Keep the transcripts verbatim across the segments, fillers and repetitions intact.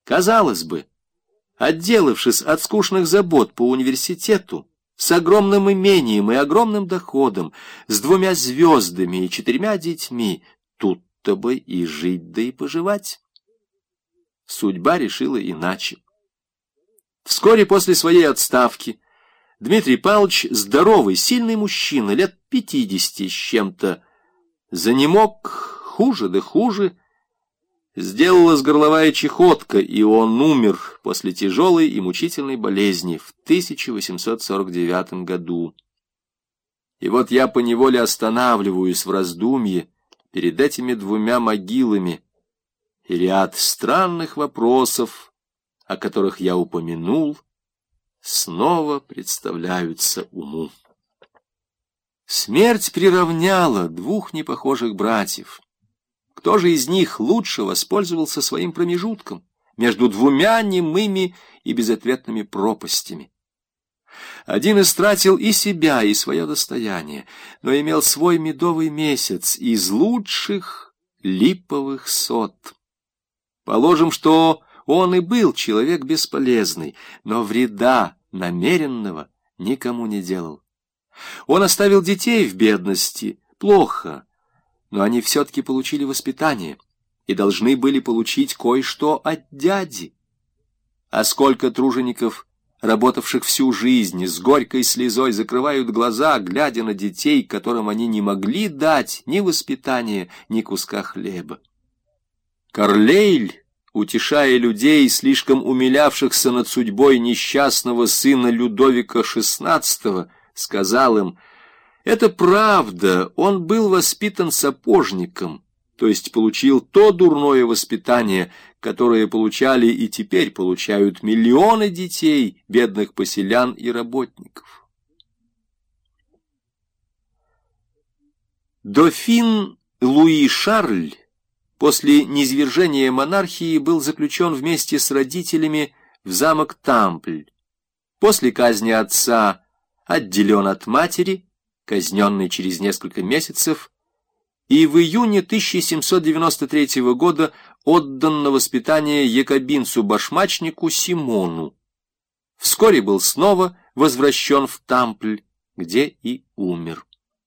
Казалось бы, отделавшись от скучных забот по университету, с огромным имением и огромным доходом, с двумя звездами и четырьмя детьми, тут-то бы и жить, да и поживать. Судьба решила иначе. Вскоре после своей отставки Дмитрий Павлович, здоровый, сильный мужчина, лет пятидесяти с чем-то, занемог хуже да хуже, сделалась горловая чехотка, и он умер после тяжелой и мучительной болезни в тысяча восемьсот сорок девятом году. И вот я поневоле останавливаюсь в раздумье перед этими двумя могилами, и ряд странных вопросов, о которых я упомянул, снова представляются уму. Смерть приравняла двух непохожих братьев. Кто же из них лучше воспользовался своим промежутком между двумя немыми и безответными пропастями? Один истратил и себя, и свое достояние, но имел свой медовый месяц из лучших липовых сот. Положим, что он и был человек бесполезный, но вреда намеренного никому не делал. Он оставил детей в бедности, плохо, но они все-таки получили воспитание и должны были получить кое-что от дяди. А сколько тружеников, работавших всю жизнь, с горькой слезой закрывают глаза, глядя на детей, которым они не могли дать ни воспитания, ни куска хлеба. Карлейль, утешая людей, слишком умилявшихся над судьбой несчастного сына Людовика шестнадцатого, сказал им: «Это правда, он был воспитан сапожником, то есть получил то дурное воспитание, которое получали и теперь получают миллионы детей, бедных поселян и работников». Дофин Луи Шарль после низвержения монархии был заключен вместе с родителями в замок Тампль. После казни отца отделен от матери, казненный через несколько месяцев, и в июне тысяча семьсот девяносто третьего года отдан на воспитание якобинцу-башмачнику Симону. Вскоре был снова возвращен в Тампль, где и умер.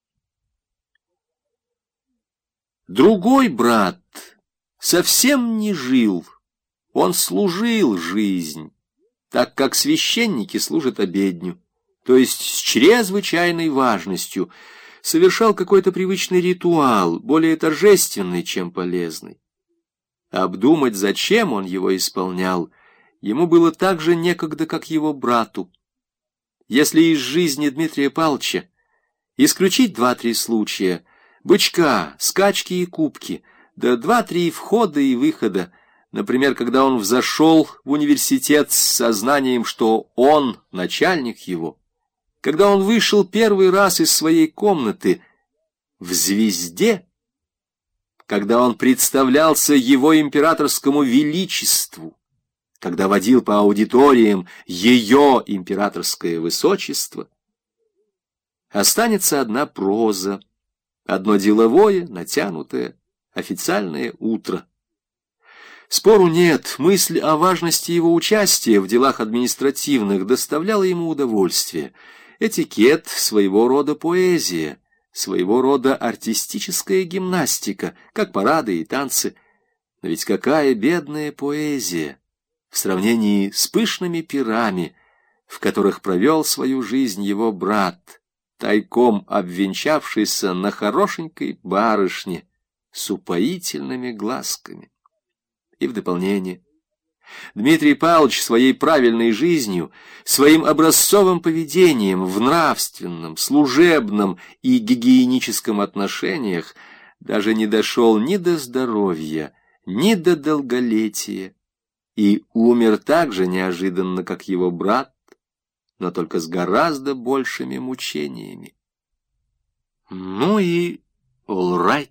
Другой брат совсем не жил, он служил жизнь, так как священники служат обедню, то есть с чрезвычайной важностью, совершал какой-то привычный ритуал, более торжественный, чем полезный. Обдумать, зачем он его исполнял, ему было так же некогда, как его брату. Если из жизни Дмитрия Павловича исключить два-три случая, бычка, скачки и кубки, да два-три входа и выхода, например, когда он взошел в университет с сознанием, что он начальник его, когда он вышел первый раз из своей комнаты в «Звезде», когда он представлялся его императорскому величеству, когда водил по аудиториям ее императорское высочество, останется одна проза, одно деловое, натянутое, официальное утро. Спору нет, мысль о важности его участия в делах административных доставляла ему удовольствие. Этикет — своего рода поэзия, своего рода артистическая гимнастика, как парады и танцы. Но ведь какая бедная поэзия в сравнении с пышными пирами, в которых провел свою жизнь его брат, тайком обвенчавшийся на хорошенькой барышне с упоительными глазками. И в дополнение: Дмитрий Павлович своей правильной жизнью, своим образцовым поведением в нравственном, служебном и гигиеническом отношениях даже не дошел ни до здоровья, ни до долголетия, и умер так же неожиданно, как его брат, но только с гораздо большими мучениями. Ну и all right.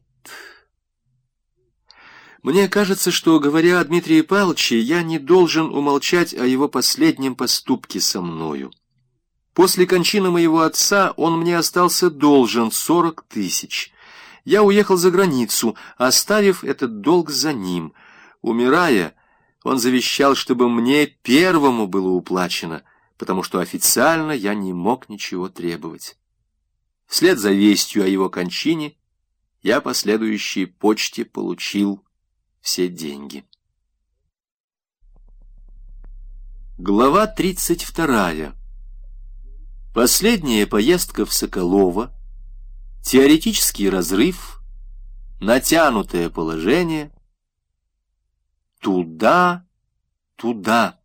Мне кажется, что, говоря о Дмитрии Павловиче, я не должен умолчать о его последнем поступке со мною. После кончины моего отца он мне остался должен сорок тысяч. Я уехал за границу, оставив этот долг за ним. Умирая, Он завещал, чтобы мне первому было уплачено, потому что официально я не мог ничего требовать. Вслед за вестью о его кончине я по следующей почте получил все деньги. Глава тридцать вторая. Последняя поездка в Соколово, теоретический разрыв, натянутое положение, туда, туда.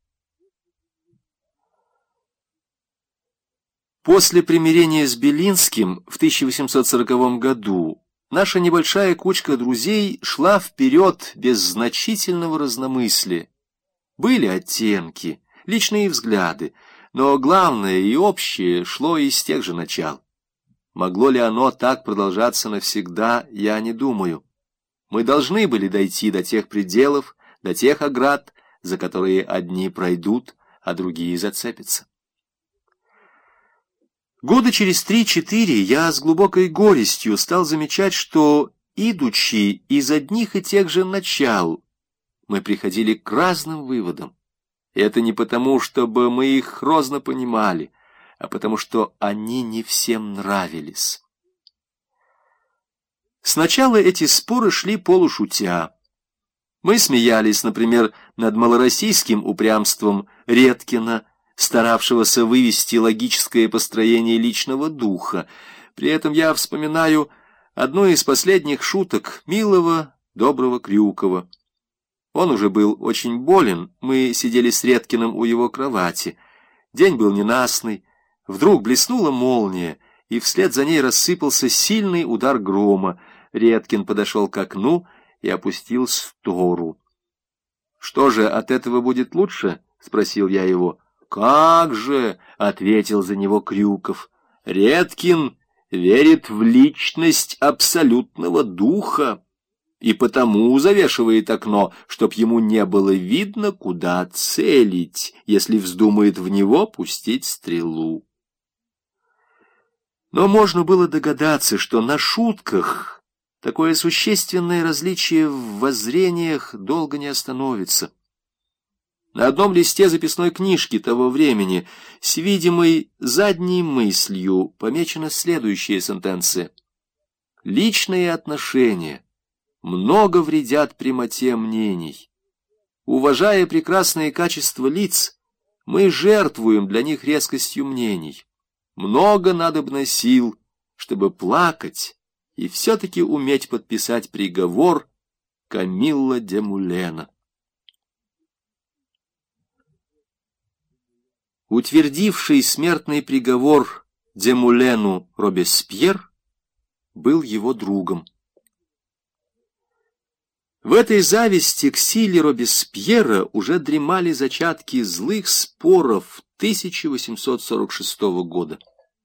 После примирения с Белинским в тысяча восемьсот сороковом году наша небольшая кучка друзей шла вперед без значительного разномыслия. Были оттенки, личные взгляды, но главное и общее шло из тех же начал. Могло ли оно так продолжаться навсегда, я не думаю. Мы должны были дойти до тех пределов, до тех оград, за которые одни пройдут, а другие зацепятся. Года через три-четыре я с глубокой горестью стал замечать, что, идучи из одних и тех же начал, мы приходили к разным выводам. И это не потому, чтобы мы их грозно понимали, а потому что они не всем нравились. Сначала эти споры шли полушутя. Мы смеялись, например, над малороссийским упрямством Редкина, старавшегося вывести логическое построение личного духа. При этом я вспоминаю одну из последних шуток милого, доброго Крюкова. Он уже был очень болен, мы сидели с Редкиным у его кровати. День был ненастный, вдруг блеснула молния, и вслед за ней рассыпался сильный удар грома. Редкин подошел к окну и опустил стору. «Что же, от этого будет лучше?» — спросил я его. «Как же!» — ответил за него Крюков. «Редкин верит в личность абсолютного духа и потому завешивает окно, чтоб ему не было видно, куда целить, если вздумает в него пустить стрелу». Но можно было догадаться, что на шутках такое существенное различие в воззрениях долго не остановится. На одном листе записной книжки того времени с видимой задней мыслью помечена следующая сентенция. «Личные отношения много вредят прямоте мнений. Уважая прекрасные качества лиц, мы жертвуем для них резкостью мнений. Много надобно сил, чтобы плакать и все-таки уметь подписать приговор Камилла де Мулена». Утвердивший смертный приговор де Мулену Робеспьер был его другом. В этой зависти к силе Робеспьера уже дремали зачатки злых споров тысяча восемьсот сорок шестого года.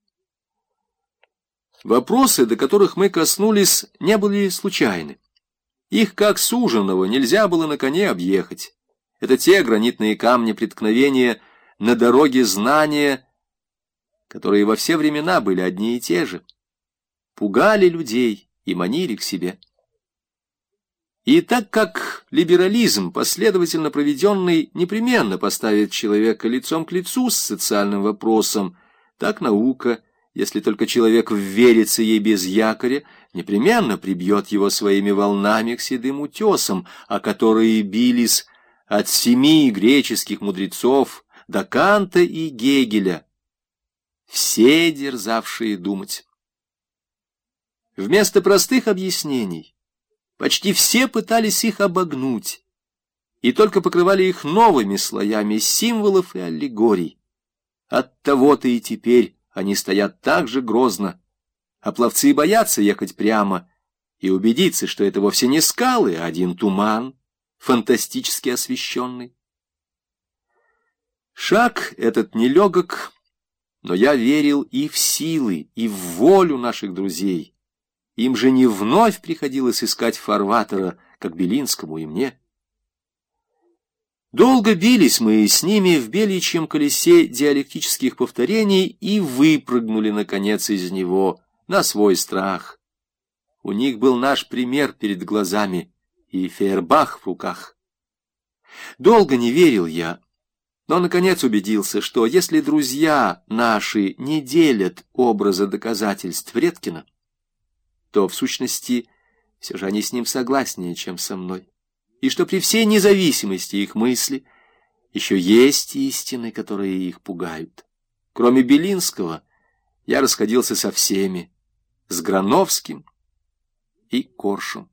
Вопросы, до которых мы коснулись, не были случайны. Их, как суженого, нельзя было на коне объехать. Это те гранитные камни преткновения на дороге знания, которые во все времена были одни и те же, пугали людей и манили к себе. И так как либерализм, последовательно проведенный, непременно поставит человека лицом к лицу с социальным вопросом, так наука, если только человек вверится ей без якоря, непременно прибьет его своими волнами к седым утесам, о которые бились от семи греческих мудрецов до Канта и Гегеля, все дерзавшие думать. Вместо простых объяснений почти все пытались их обогнуть и только покрывали их новыми слоями символов и аллегорий. Оттого-то и теперь они стоят так же грозно, а пловцы боятся ехать прямо и убедиться, что это вовсе не скалы, а один туман, фантастически освещенный. Шаг этот нелегок, но я верил и в силы, и в волю наших друзей. Им же не вновь приходилось искать фарватера, как Белинскому и мне. Долго бились мы с ними в беличьем колесе диалектических повторений и выпрыгнули, наконец, из него на свой страх. У них был наш пример перед глазами и Фейербах в руках. Долго не верил я, но, наконец, убедился, что если друзья наши не делят образа доказательств Редкина, то, в сущности, все же они с ним согласнее, чем со мной, и что при всей независимости их мысли еще есть истины, которые их пугают. Кроме Белинского, я расходился со всеми, с Грановским и Коршем.